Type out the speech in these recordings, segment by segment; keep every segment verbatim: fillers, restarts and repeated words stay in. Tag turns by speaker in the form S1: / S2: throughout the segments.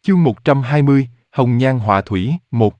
S1: Chương một trăm hai mươi, Hồng Nhan Họa Thủy, một.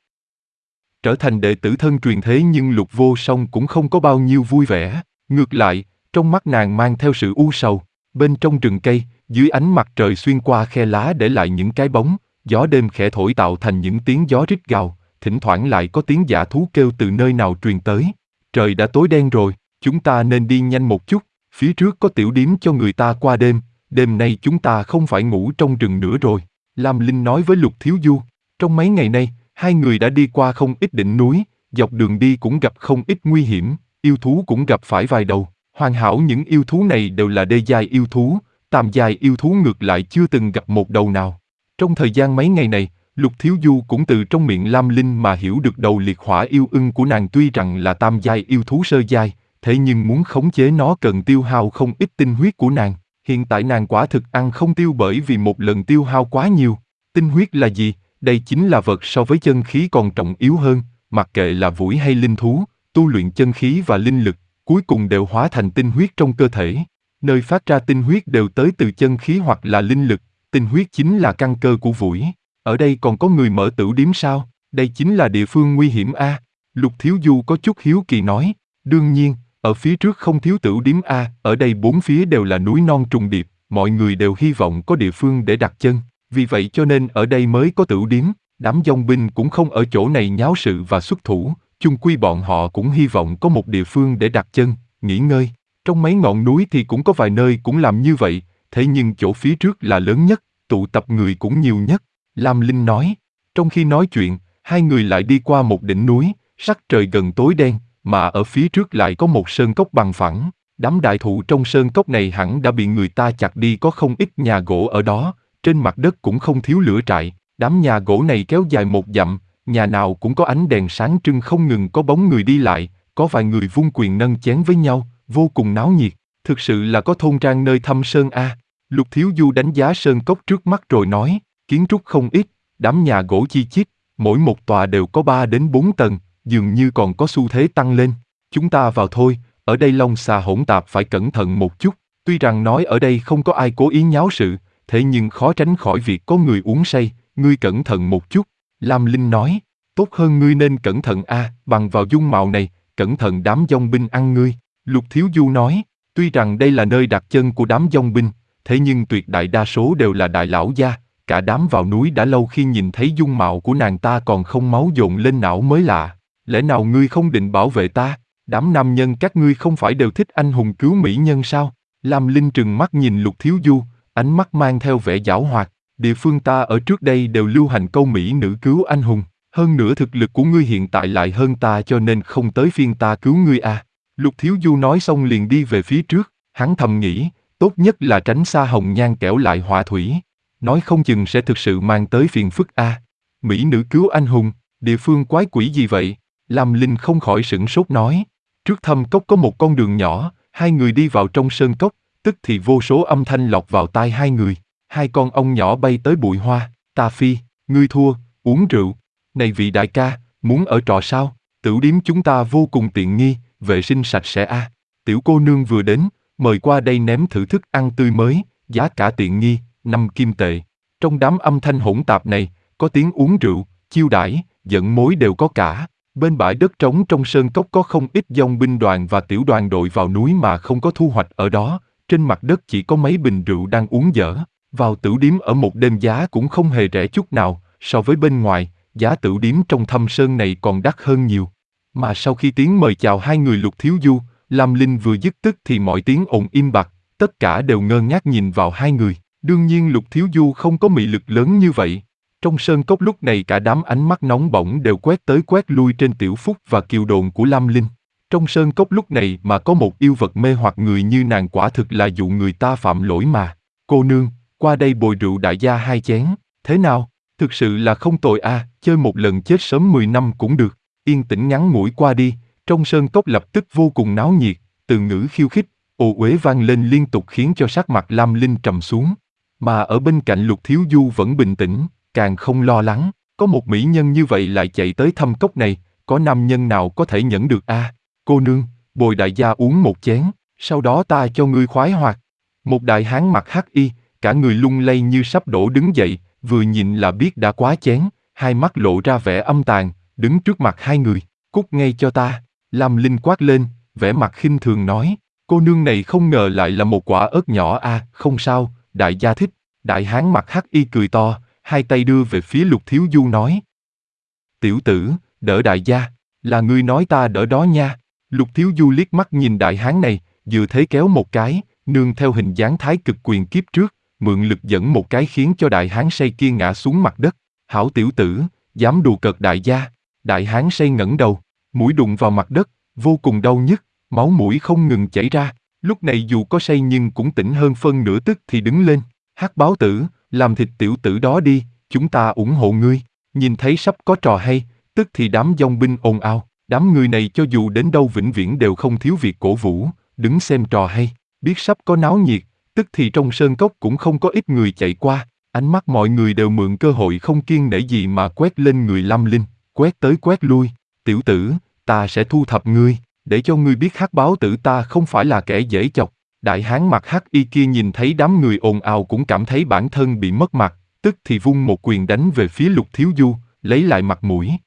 S1: Trở thành đệ tử thân truyền thế nhưng Lục Vô Song cũng không có bao nhiêu vui vẻ, ngược lại, trong mắt nàng mang theo sự u sầu. Bên trong rừng cây, dưới ánh mặt trời xuyên qua khe lá để lại những cái bóng, gió đêm khẽ thổi tạo thành những tiếng gió rít gào, thỉnh thoảng lại có tiếng dã thú kêu từ nơi nào truyền tới. Trời đã tối đen rồi, chúng ta nên đi nhanh một chút, phía trước có tiểu điếm cho người ta qua đêm, đêm nay chúng ta không phải ngủ trong rừng nữa rồi. Lam Linh nói với Lục Thiếu Du, trong mấy ngày nay, hai người đã đi qua không ít đỉnh núi, dọc đường đi cũng gặp không ít nguy hiểm, yêu thú cũng gặp phải vài đầu. Hoàn hảo những yêu thú này đều là đê giai yêu thú, tam giai yêu thú ngược lại chưa từng gặp một đầu nào. Trong thời gian mấy ngày này, Lục Thiếu Du cũng từ trong miệng Lam Linh mà hiểu được đầu liệt hỏa yêu ưng của nàng tuy rằng là tam giai yêu thú sơ giai, thế nhưng muốn khống chế nó cần tiêu hao không ít tinh huyết của nàng. Hiện tại nàng quả thực ăn không tiêu bởi vì một lần tiêu hao quá nhiều. Tinh huyết là gì? Đây chính là vật so với chân khí còn trọng yếu hơn, mặc kệ là vũ hay linh thú, tu luyện chân khí và linh lực, cuối cùng đều hóa thành tinh huyết trong cơ thể. Nơi phát ra tinh huyết đều tới từ chân khí hoặc là linh lực, tinh huyết chính là căn cơ của vũ. Ở đây còn có người mở tửu điếm sao? Đây chính là địa phương nguy hiểm a. Lục Thiếu Du có chút hiếu kỳ nói, đương nhiên, ở phía trước không thiếu tửu điếm a, ở đây bốn phía đều là núi non trùng điệp, mọi người đều hy vọng có địa phương để đặt chân, vì vậy cho nên ở đây mới có tửu điếm. Đám dòng binh cũng không ở chỗ này nháo sự và xuất thủ, chung quy bọn họ cũng hy vọng có một địa phương để đặt chân, nghỉ ngơi. Trong mấy ngọn núi thì cũng có vài nơi cũng làm như vậy, thế nhưng chỗ phía trước là lớn nhất, tụ tập người cũng nhiều nhất. Lam Linh nói. Trong khi nói chuyện, hai người lại đi qua một đỉnh núi, sắc trời gần tối đen, mà ở phía trước lại có một sơn cốc bằng phẳng. Đám đại thụ trong sơn cốc này hẳn đã bị người ta chặt đi, có không ít nhà gỗ ở đó, trên mặt đất cũng không thiếu lửa trại. Đám nhà gỗ này kéo dài một dặm, nhà nào cũng có ánh đèn sáng trưng không ngừng có bóng người đi lại, có vài người vung quyền nâng chén với nhau, vô cùng náo nhiệt. Thực sự là có thôn trang nơi thâm sơn a. Lục Thiếu Du đánh giá sơn cốc trước mắt rồi nói, kiến trúc không ít, đám nhà gỗ chi chít, mỗi một tòa đều có ba đến bốn tầng, dường như còn có xu thế tăng lên. Chúng ta vào thôi, ở đây long xà hỗn tạp phải cẩn thận một chút, tuy rằng nói ở đây không có ai cố ý nháo sự, thế nhưng khó tránh khỏi việc có người uống say, ngươi cẩn thận một chút. Lam Linh nói, tốt hơn ngươi nên cẩn thận a, bằng vào dung mạo này, cẩn thận đám dòng binh ăn ngươi. Lục Thiếu Du nói, tuy rằng đây là nơi đặt chân của đám dòng binh, thế nhưng tuyệt đại đa số đều là đại lão gia, cả đám vào núi đã lâu khi nhìn thấy dung mạo của nàng ta còn không máu dồn lên não mới lạ. Lẽ nào ngươi không định bảo vệ ta? Đám nam nhân các ngươi không phải đều thích anh hùng cứu mỹ nhân sao? Lam Linh trừng mắt nhìn Lục Thiếu Du, ánh mắt mang theo vẻ giảo hoạt. Địa phương ta ở trước đây đều lưu hành câu mỹ nữ cứu anh hùng, hơn nữa thực lực của ngươi hiện tại lại hơn ta cho nên không tới phiên ta cứu ngươi à. Lục Thiếu Du nói xong liền đi về phía trước, hắn thầm nghĩ, tốt nhất là tránh xa hồng nhan kẻo lại họa thủy. Nói không chừng sẽ thực sự mang tới phiền phức a. À. Mỹ nữ cứu anh hùng, địa phương quái quỷ gì vậy? Lam Linh không khỏi sửng sốt nói. Trước thâm cốc có một con đường nhỏ, hai người đi vào trong sơn cốc, tức thì vô số âm thanh lọt vào tai hai người. Hai con ong nhỏ bay tới bụi hoa, ta phi, ngươi thua, uống rượu. Này vị đại ca, muốn ở trọ sao? Tửu điếm chúng ta vô cùng tiện nghi, vệ sinh sạch sẽ a. À. Tiểu cô nương vừa đến, mời qua đây nếm thử thức ăn tươi mới, giá cả tiện nghi, năm kim tệ. Trong đám âm thanh hỗn tạp này, có tiếng uống rượu, chiêu đãi, dẫn mối đều có cả. Bên bãi đất trống trong sơn cốc có không ít dòng binh đoàn và tiểu đoàn đội vào núi mà không có thu hoạch ở đó, trên mặt đất chỉ có mấy bình rượu đang uống dở. Vào tửu điếm ở một đêm giá cũng không hề rẻ chút nào, so với bên ngoài, giá tửu điếm trong thâm sơn này còn đắt hơn nhiều. Mà sau khi tiếng mời chào hai người Lục Thiếu Du, Lam Linh vừa dứt tức thì mọi tiếng ồn im bặt, tất cả đều ngơ ngác nhìn vào hai người. Đương nhiên Lục Thiếu Du không có mị lực lớn như vậy. Trong sơn cốc lúc này cả đám ánh mắt nóng bỏng đều quét tới quét lui trên Tiểu Phúc và kiều đồn của Lam Linh. Trong sơn cốc lúc này mà có một yêu vật mê hoặc người như nàng quả thực là dụ người ta phạm lỗi mà. Cô nương, qua đây bồi rượu đại gia hai chén, thế nào? Thực sự là không tồi à, chơi một lần chết sớm mười năm cũng được. Yên tĩnh ngắn ngủi qua đi, trong sơn cốc lập tức vô cùng náo nhiệt, từ ngữ khiêu khích, ồ uế vang lên liên tục khiến cho sắc mặt Lam Linh trầm xuống. Mà ở bên cạnh Lục Thiếu Du vẫn bình tĩnh, càng không lo lắng, có một mỹ nhân như vậy lại chạy tới thâm cốc này, có nam nhân nào có thể nhẫn được a? À, cô nương, bồi đại gia uống một chén, sau đó ta cho ngươi khoái hoạt. Một đại hán mặc hắc y, cả người lung lay như sắp đổ đứng dậy, vừa nhìn là biết đã quá chén, hai mắt lộ ra vẻ âm tàn, đứng trước mặt hai người. Cút ngay cho ta, Lam Linh quát lên, vẻ mặt khinh thường nói. Cô nương này không ngờ lại là một quả ớt nhỏ à, không sao, đại gia thích. Đại hán mặt hắc y cười to, hai tay đưa về phía Lục Thiếu Du nói. Tiểu tử, đỡ đại gia, là ngươi nói ta đỡ đó nha. Lục Thiếu Du liếc mắt nhìn đại hán này, vừa thế kéo một cái, nương theo hình dáng thái cực quyền kiếp trước, mượn lực dẫn một cái khiến cho đại hán say kia ngã xuống mặt đất. Hảo tiểu tử, dám đùa cợt đại gia. Đại hán say ngẩng đầu, mũi đụng vào mặt đất, vô cùng đau nhức, máu mũi không ngừng chảy ra. Lúc này dù có say nhưng cũng tỉnh hơn phân nửa, tức thì đứng lên. Hắc báo tử, làm thịt tiểu tử đó đi, chúng ta ủng hộ ngươi. Nhìn thấy sắp có trò hay, tức thì đám dòng binh ồn ào. Đám người này cho dù đến đâu vĩnh viễn đều không thiếu việc cổ vũ, đứng xem trò hay. Biết sắp có náo nhiệt, tức thì trong sơn cốc cũng không có ít người chạy qua. Ánh mắt mọi người đều mượn cơ hội không kiêng nể gì mà quét lên người Lam Linh, quét tới quét lui. Tiểu tử, ta sẽ thu thập ngươi, để cho ngươi biết hắc báo tử ta không phải là kẻ dễ chọc. Đại hán mặt hắc y kia nhìn thấy đám người ồn ào cũng cảm thấy bản thân bị mất mặt, tức thì vung một quyền đánh về phía Lục Thiếu Du, lấy lại mặt mũi.